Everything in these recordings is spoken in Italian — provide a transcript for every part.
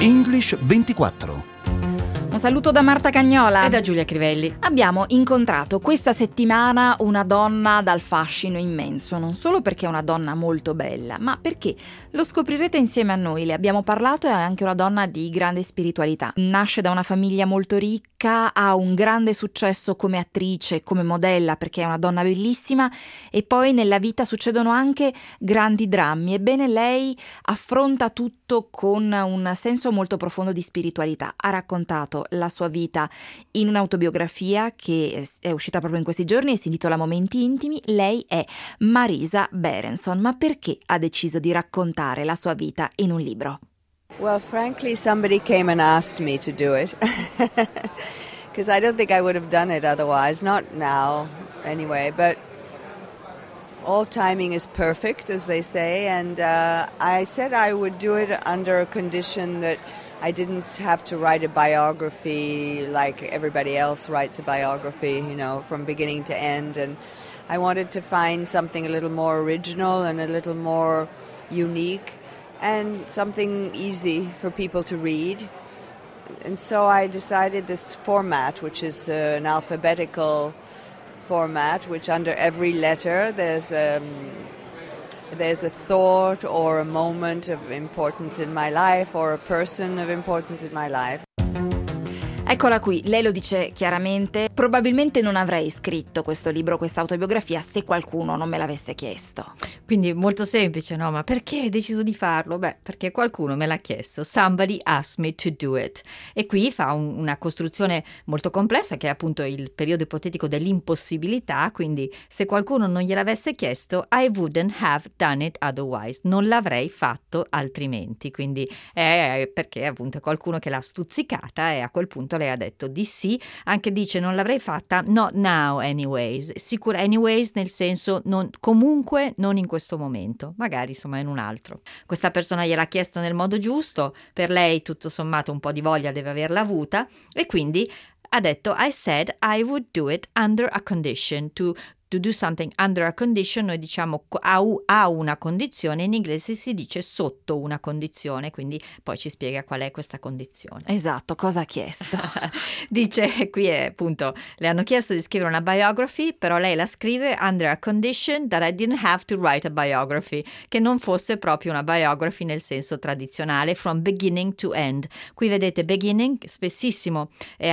English 24. Un saluto da Marta Cagnola e da Giulia Crivelli. Abbiamo incontrato questa settimana una donna dal fascino immenso, non solo perché è una donna molto bella, ma perché, lo scoprirete insieme a noi, le abbiamo parlato, è anche una donna di grande spiritualità. Nasce da una famiglia molto ricca, ha un grande successo come attrice, come modella, perché è una donna bellissima, e poi nella vita succedono anche grandi drammi. Ebbene, lei affronta tutto con un senso molto profondo di spiritualità. Ha raccontato la sua vita in un'autobiografia che è uscita proprio in questi giorni e si intitola Momenti intimi. Lei è Marisa Berenson. Ma perché ha deciso di raccontare la sua vita in un libro? Well, frankly, somebody came and asked me to do it because I don't think I would have done it otherwise, not now anyway, but all timing is perfect, as they say, and I said I would do it under a condition that I didn't have to write a biography like everybody else writes a biography, you know, from beginning to end. And I wanted to find something a little more original and a little more unique and something easy for people to read. And so I decided this format, which is an alphabetical format, which under every letter there's a thought or a moment of importance in my life or a person of importance in my life. Eccola qui, lei lo dice chiaramente. Probabilmente non avrei scritto questo libro, questa autobiografia, se qualcuno non me l'avesse chiesto. Quindi molto semplice, no? Ma perché hai deciso di farlo? Beh, perché qualcuno me l'ha chiesto. Somebody asked me to do it. E qui fa una costruzione molto complessa, che è appunto il periodo ipotetico dell'impossibilità. Quindi se qualcuno non gliel'avesse chiesto, I wouldn't have done it otherwise. Non l'avrei fatto altrimenti. Quindi è perché appunto è qualcuno che l'ha stuzzicata e a quel punto lei ha detto di sì. Anche dice non l'avrei fatta, not now anyways. Sicura anyways nel senso comunque non in questo momento, magari insomma in un altro. Questa persona gliel'ha chiesto nel modo giusto, per lei tutto sommato un po' di voglia deve averla avuta e quindi ha detto I said I would do it under a condition. To do something under a condition, noi diciamo a una condizione, in inglese si dice sotto una condizione, quindi poi ci spiega qual è questa condizione. Esatto, cosa ha chiesto? Dice, qui è appunto, le hanno chiesto di scrivere una biography, però lei la scrive under a condition that I didn't have to write a biography, che non fosse proprio una biography nel senso tradizionale, from beginning to end. Qui vedete beginning, spessissimo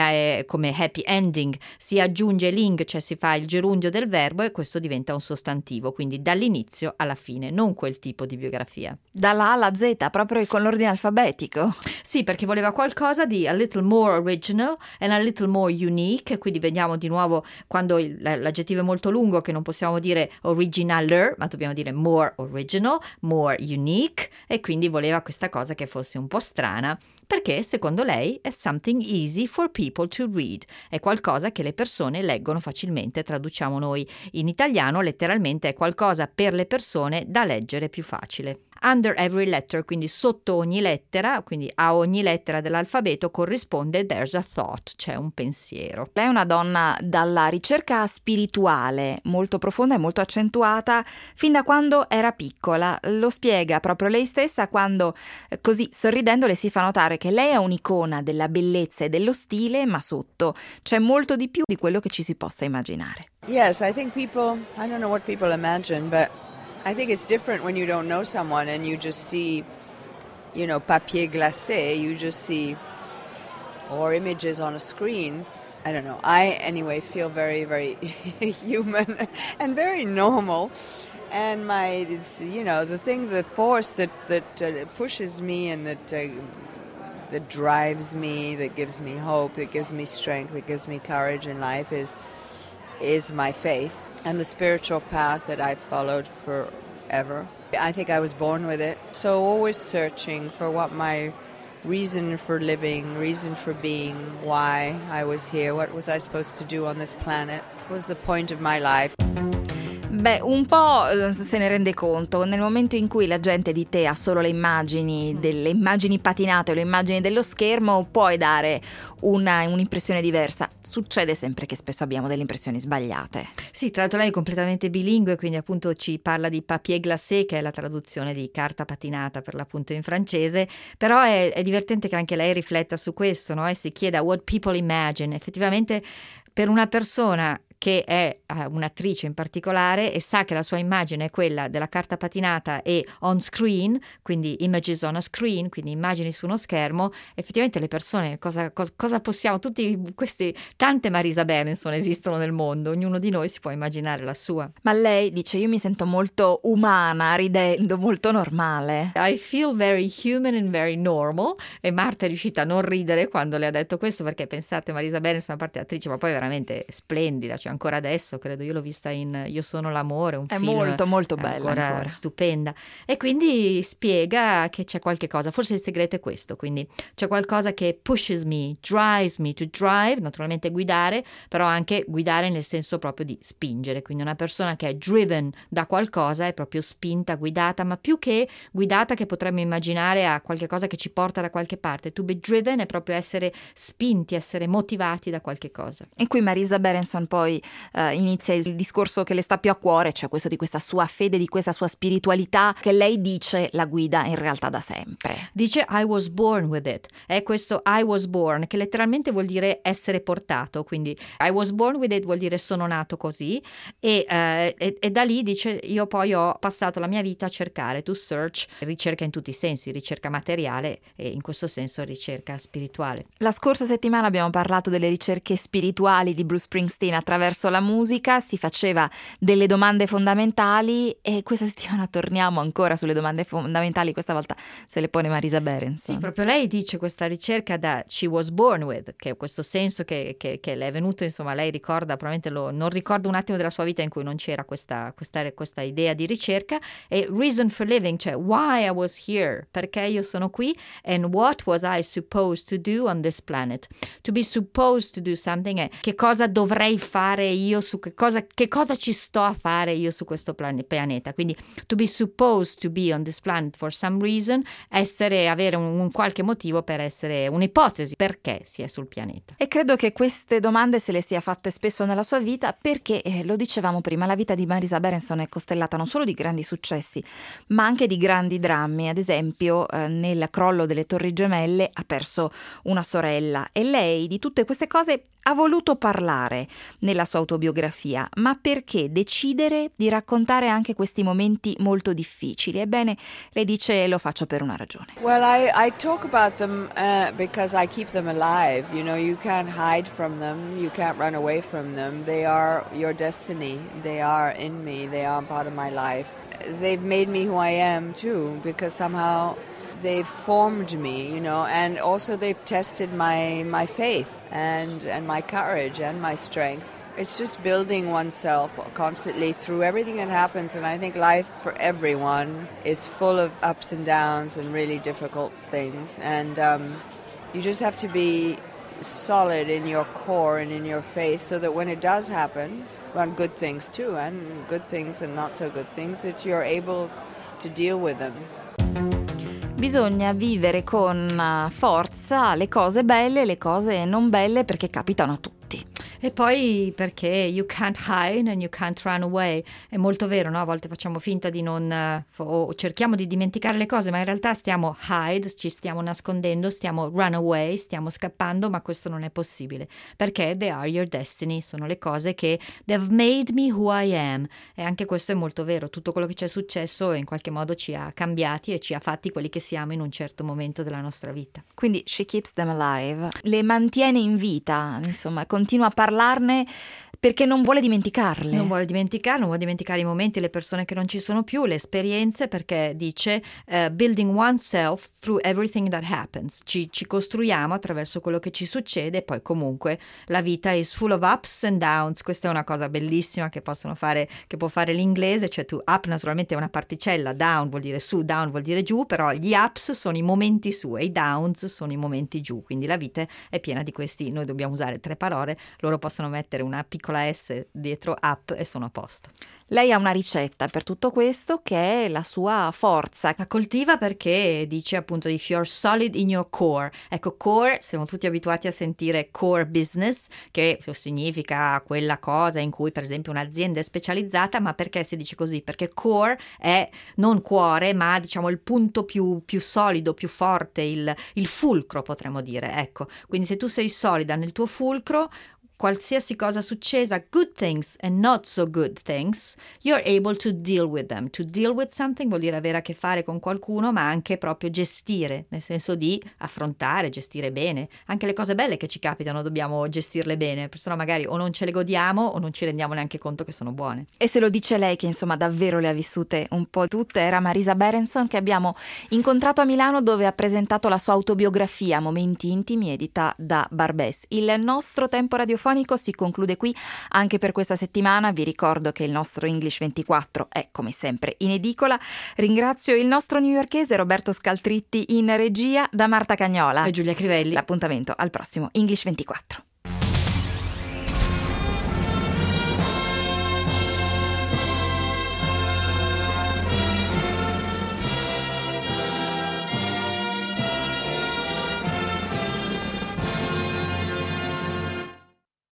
è come happy ending, si aggiunge l'ing, cioè si fa il gerundio del verbo e questo diventa un sostantivo, quindi dall'inizio alla fine, non quel tipo di biografia. Dalla A alla Z, proprio con l'ordine alfabetico? Sì, perché voleva qualcosa di a little more original and a little more unique, quindi vediamo di nuovo quando l'aggettivo è molto lungo che non possiamo dire originaler, ma dobbiamo dire more original, more unique, e quindi voleva questa cosa che fosse un po' strana, perché secondo lei è something easy for people to read, è qualcosa che le persone leggono facilmente, traduciamo noi in italiano letteralmente è qualcosa per le persone da leggere più facile. Under every letter, quindi sotto ogni lettera, quindi a ogni lettera dell'alfabeto corrisponde there's a thought, c'è un pensiero. Lei è una donna dalla ricerca spirituale molto profonda e molto accentuata fin da quando era piccola. Lo spiega proprio lei stessa quando, così sorridendo, le si fa notare che lei è un'icona della bellezza e dello stile, ma sotto c'è molto di più di quello che ci si possa immaginare. Yes, I think people, I don't know what people imagine, but I think it's different when you don't know someone and you just see, you know, papier glacé, you just see, or images on a screen. I don't know. I, anyway, feel very, very human and very normal. And you know, the force that pushes me and that drives me, that gives me hope, that gives me strength, that gives me courage in life is my faith and the spiritual path that I've followed forever. I think I was born with it. So always searching for what my reason for living, reason for being, why I was here, what was I supposed to do on this planet, what was the point of my life. Beh, un po' se ne rende conto. Nel momento in cui la gente di te ha solo le immagini, delle immagini patinate o le immagini dello schermo, puoi dare un'impressione diversa. Succede sempre che spesso abbiamo delle impressioni sbagliate. Sì, tra l'altro lei è completamente bilingue, quindi appunto ci parla di papier glacé, che è la traduzione di carta patinata per l'appunto in francese, però è divertente che anche lei rifletta su questo, no? E si chieda what people imagine. Effettivamente per una persona che è un'attrice in particolare e sa che la sua immagine è quella della carta patinata e on screen, quindi images on a screen, quindi immagini su uno schermo, effettivamente le persone cosa possiamo, tutti questi, tante Marisa Berenson esistono nel mondo, ognuno di noi si può immaginare la sua. Ma lei dice: io mi sento molto umana, ridendo, molto normale. I feel very human and very normal, e Marta è riuscita a non ridere quando le ha detto questo, perché pensate, Marisa Berenson, a parte attrice, ma poi veramente splendida, cioè ancora adesso credo, io l'ho vista in Io sono l'amore, un film molto molto bella, ancora stupenda, e quindi spiega che c'è qualche cosa, forse il segreto è questo, quindi c'è qualcosa che pushes me, drives me, to drive, naturalmente guidare, però anche guidare nel senso proprio di spingere, quindi una persona che è driven da qualcosa è proprio spinta, guidata, ma più che guidata, che potremmo immaginare a qualche cosa che ci porta da qualche parte. To be driven è proprio essere spinti, essere motivati da qualche cosa. E qui Marisa Berenson poi inizia il discorso che le sta più a cuore, cioè questo di questa sua fede, di questa sua spiritualità, che lei dice la guida in realtà da sempre. Dice I was born with it, è questo I was born che letteralmente vuol dire essere portato, quindi I was born with it vuol dire sono nato così, e da lì dice io poi ho passato la mia vita a cercare, to search, ricerca in tutti i sensi, ricerca materiale e in questo senso ricerca spirituale. La scorsa settimana abbiamo parlato delle ricerche spirituali di Bruce Springsteen attraverso la musica, si faceva delle domande fondamentali, e questa settimana torniamo ancora sulle domande fondamentali, questa volta se le pone Marisa Berenson. Sì, proprio lei dice questa ricerca da she was born with, che è questo senso che le è venuto, insomma lei ricorda, probabilmente non ricorda un attimo della sua vita in cui non c'era questa idea di ricerca, e reason for living, cioè why I was here, perché io sono qui, and what was I supposed to do on this planet. To be supposed to do something è che cosa dovrei fare io, su che cosa ci sto a fare io su questo pianeta, quindi to be supposed to be on this planet for some reason, avere un qualche motivo per essere, un'ipotesi perché si è sul pianeta. E credo che queste domande se le sia fatte spesso nella sua vita, perché lo dicevamo prima, la vita di Marisa Berenson è costellata non solo di grandi successi ma anche di grandi drammi. Ad esempio nel crollo delle Torri Gemelle ha perso una sorella, e lei di tutte queste cose ha voluto parlare nella sua autobiografia. Ma perché decidere di raccontare anche questi momenti molto difficili? Ebbene, lei dice: lo faccio per una ragione. Well, I talk about them because I keep them alive. You know, you can't hide from them. You can't run away from them. They are your destiny. They are in me. They are part of my life. They've made me who I am too, because somehow they've formed me, you know, and also they've tested my faith and my courage and my strength. It's just building oneself constantly through everything that happens, and I think life for everyone is full of ups and downs and really difficult things, and you just have to be solid in your core and in your faith, so that when it does happen, well, good things too, and good things and not so good things, that you're able to deal with them. Bisogna vivere con forza le cose belle e le cose non belle, perché capitano a tutti. E poi perché you can't hide and you can't run away. È molto vero, no? A volte facciamo finta di non o cerchiamo di dimenticare le cose, ma in realtà stiamo hide, ci stiamo nascondendo, stiamo run away, stiamo scappando, ma questo non è possibile, perché they are your destiny, sono le cose che they've made me who I am. E anche questo è molto vero, tutto quello che ci è successo in qualche modo ci ha cambiati e ci ha fatti quelli che siamo in un certo momento della nostra vita. Quindi she keeps them alive, le mantiene in vita, insomma, continua a parlarne perché non vuole dimenticarle. Non vuole dimenticare i momenti, le persone che non ci sono più, le esperienze, perché dice building oneself through everything that happens. Ci costruiamo attraverso quello che ci succede, e poi comunque la vita is full of ups and downs. Questa è una cosa bellissima che può fare l'inglese, cioè to up naturalmente è una particella, down vuol dire su, down vuol dire giù, però gli ups sono i momenti su e i downs sono i momenti giù, quindi la vita è piena di questi, noi dobbiamo usare 3 parole, loro possono mettere una piccola S dietro up e sono a posto. Lei ha una ricetta per tutto questo che è la sua forza. La coltiva perché dice appunto if you're solid in your core. Ecco, core, siamo tutti abituati a sentire core business, che significa quella cosa in cui per esempio un'azienda è specializzata, ma perché si dice così? Perché core è non cuore, ma diciamo il punto più solido, più forte, il fulcro potremmo dire, ecco. Quindi se tu sei solida nel tuo fulcro, qualsiasi cosa succeda, good things and not so good things, you're able to deal with them. To deal with something vuol dire avere a che fare con qualcuno, ma anche proprio gestire, nel senso di affrontare, gestire bene. Anche le cose belle che ci capitano dobbiamo gestirle bene, perché sennò magari o non ce le godiamo o non ci rendiamo neanche conto che sono buone. E se lo dice lei, che insomma davvero le ha vissute un po' tutte, era Marisa Berenson, che abbiamo incontrato a Milano, dove ha presentato la sua autobiografia Momenti intimi, edita da Barbès. Il nostro tempo radiofonico si conclude qui anche per questa settimana. Vi ricordo che il nostro English 24 è come sempre in edicola. Ringrazio il nostro newyorkese Roberto Scaltritti in regia, da Marta Cagnola E Giulia Crivelli. L'appuntamento al prossimo English 24.